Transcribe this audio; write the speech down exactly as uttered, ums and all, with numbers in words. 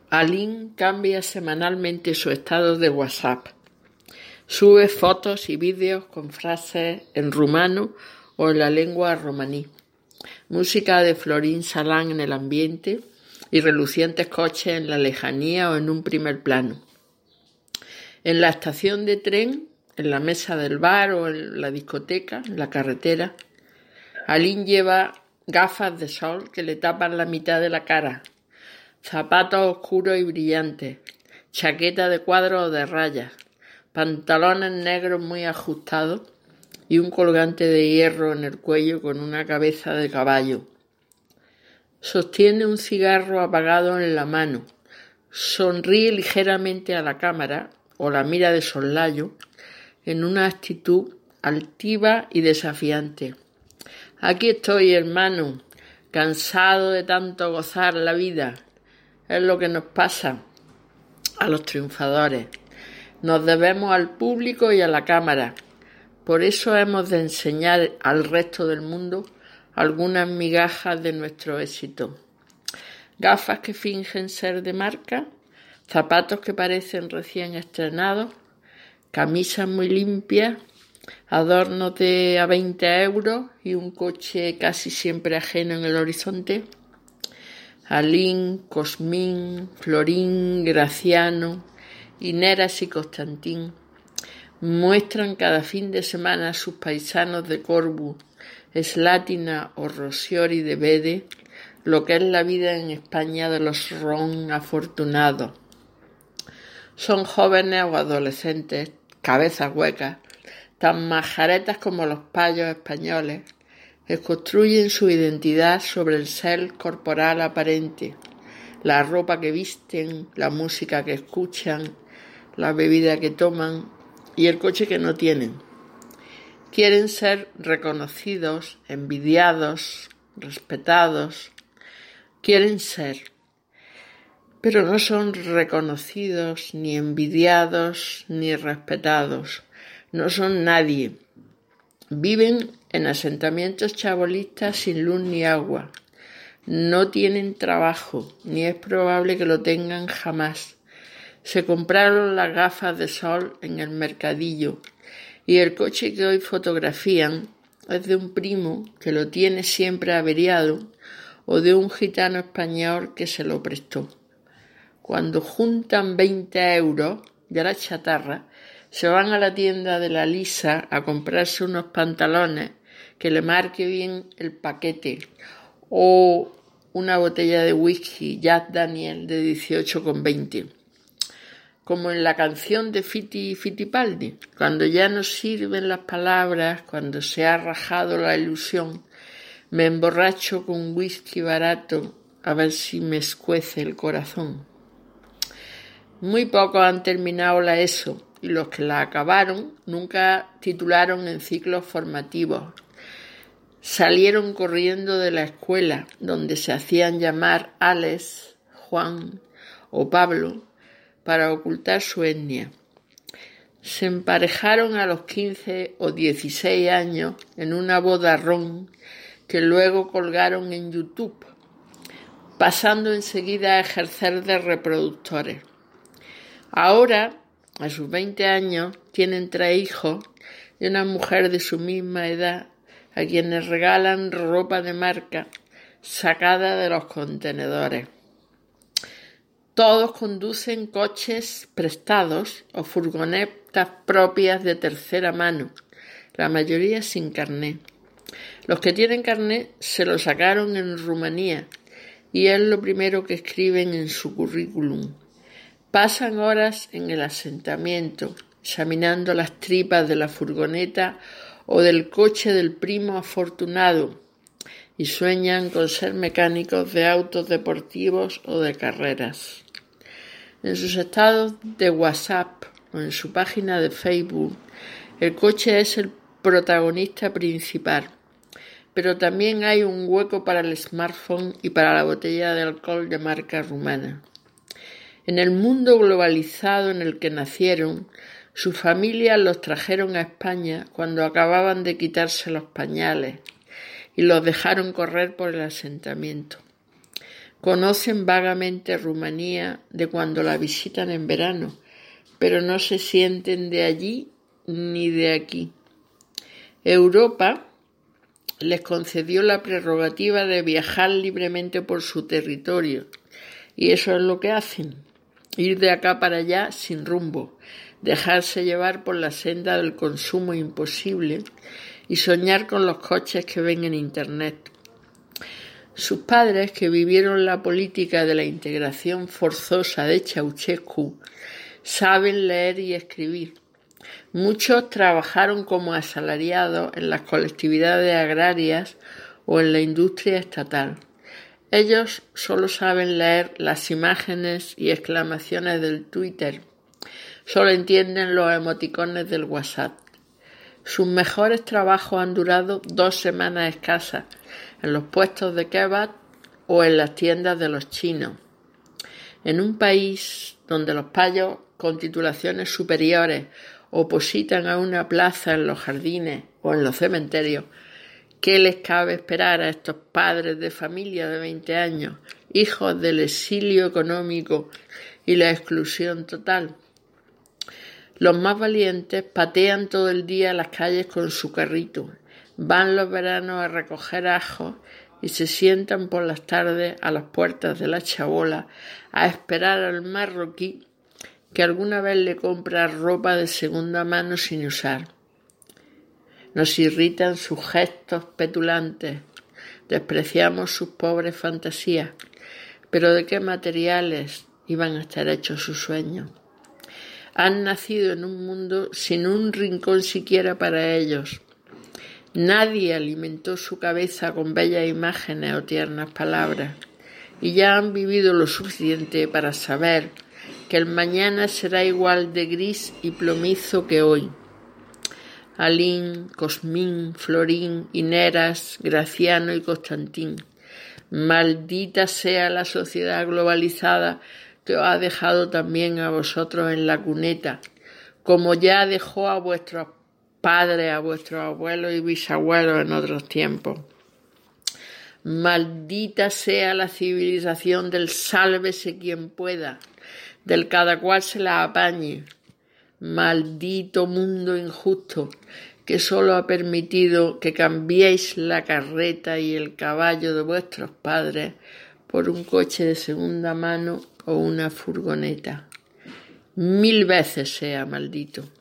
Aline cambia semanalmente su estado de WhatsApp. Sube fotos y vídeos con frases en rumano o en la lengua romaní. Música de Florín Salán en el ambiente y relucientes coches en la lejanía o en un primer plano. En la estación de tren, en la mesa del bar o en la discoteca, en la carretera, Aline lleva gafas de sol que le tapan la mitad de la cara, zapatos oscuros y brillantes, chaqueta de cuadros o de rayas, pantalones negros muy ajustados y un colgante de hierro en el cuello con una cabeza de caballo. Sostiene un cigarro apagado en la mano, sonríe ligeramente a la cámara o la mira de soslayo en una actitud altiva y desafiante. Aquí estoy, hermano, cansado de tanto gozar la vida. Es lo que nos pasa a los triunfadores. Nos debemos al público y a la cámara. Por eso hemos de enseñar al resto del mundo algunas migajas de nuestro éxito. Gafas que fingen ser de marca, zapatos que parecen recién estrenados, camisas muy limpias, adornos de a veinte euros y un coche casi siempre ajeno en el horizonte. Aline, Cosmín, Florín, Graciano, Ineras y Constantín muestran cada fin de semana a sus paisanos de Corbu, Slatina o Rosiori de Bede lo que es la vida en España de los ron afortunados. Son jóvenes o adolescentes, cabezas huecas, tan majaretas como los payos españoles, que construyen su identidad sobre el ser corporal aparente, la ropa que visten, la música que escuchan, la bebida que toman y el coche que no tienen. Quieren ser reconocidos, envidiados, respetados. Quieren ser, pero no son reconocidos, ni envidiados, ni respetados. No son nadie. Viven en asentamientos chabolistas sin luz ni agua. No tienen trabajo, ni es probable que lo tengan jamás. Se compraron las gafas de sol en el mercadillo y el coche que hoy fotografían es de un primo que lo tiene siempre averiado o de un gitano español que se lo prestó. Cuando juntan veinte euros de la chatarra, se van a la tienda de la Lisa a comprarse unos pantalones que le marque bien el paquete o una botella de whisky Jack Daniel de dieciocho con veinte. Como en la canción de Fiti Fitipaldi, cuando ya no sirven las palabras, cuando se ha rajado la ilusión, me emborracho con whisky barato a ver si me escuece el corazón. Muy pocos han terminado la ESO y los que la acabaron nunca titularon en ciclos formativos. Salieron corriendo de la escuela donde se hacían llamar Alex, Juan o Pablo para ocultar su etnia. Se emparejaron a los quince o dieciséis años en una boda ron que luego colgaron en YouTube, pasando enseguida a ejercer de reproductores. Ahora, a sus veinte años, tienen tres hijos y una mujer de su misma edad a quienes regalan ropa de marca sacada de los contenedores. Todos conducen coches prestados o furgonetas propias de tercera mano, la mayoría sin carné. Los que tienen carné se lo sacaron en Rumanía y es lo primero que escriben en su currículum. Pasan horas en el asentamiento, examinando las tripas de la furgoneta o del coche del primo afortunado y sueñan con ser mecánicos de autos deportivos o de carreras. En sus estados de WhatsApp o en su página de Facebook, el coche es el protagonista principal, pero también hay un hueco para el smartphone y para la botella de alcohol de marca rumana. En el mundo globalizado en el que nacieron, sus familias los trajeron a España cuando acababan de quitarse los pañales y los dejaron correr por el asentamiento. Conocen vagamente Rumanía de cuando la visitan en verano, pero no se sienten de allí ni de aquí. Europa les concedió la prerrogativa de viajar libremente por su territorio, y eso es lo que hacen, ir de acá para allá sin rumbo, dejarse llevar por la senda del consumo imposible y soñar con los coches que ven en Internet. Sus padres, que vivieron la política de la integración forzosa de Ceausescu, saben leer y escribir. Muchos trabajaron como asalariados en las colectividades agrarias o en la industria estatal. Ellos solo saben leer las imágenes y exclamaciones del Twitter. Solo entienden los emoticones del WhatsApp. Sus mejores trabajos han durado dos semanas escasas en los puestos de kebab o en las tiendas de los chinos. En un país donde los payos con titulaciones superiores opositan a una plaza en los jardines o en los cementerios, ¿qué les cabe esperar a estos padres de familia de veinte años, hijos del exilio económico y la exclusión total? Los más valientes patean todo el día las calles con su carrito, van los veranos a recoger ajos y se sientan por las tardes a las puertas de la chabola a esperar al marroquí que alguna vez le compra ropa de segunda mano sin usar. Nos irritan sus gestos petulantes, despreciamos sus pobres fantasías, pero ¿de qué materiales iban a estar hechos sus sueños? Han nacido en un mundo sin un rincón siquiera para ellos. Nadie alimentó su cabeza con bellas imágenes o tiernas palabras, y ya han vivido lo suficiente para saber que el mañana será igual de gris y plomizo que hoy. Alín, Cosmín, Florín, Ineras, Graciano y Constantín. Maldita sea la sociedad globalizada que os ha dejado también a vosotros en la cuneta, como ya dejó a vuestros padres, a vuestros abuelos y bisabuelos en otros tiempos. Maldita sea la civilización del sálvese quien pueda, del cada cual se la apañe. Maldito mundo injusto que solo ha permitido que cambiéis la carreta y el caballo de vuestros padres por un coche de segunda mano o una furgoneta. Mil veces sea maldito.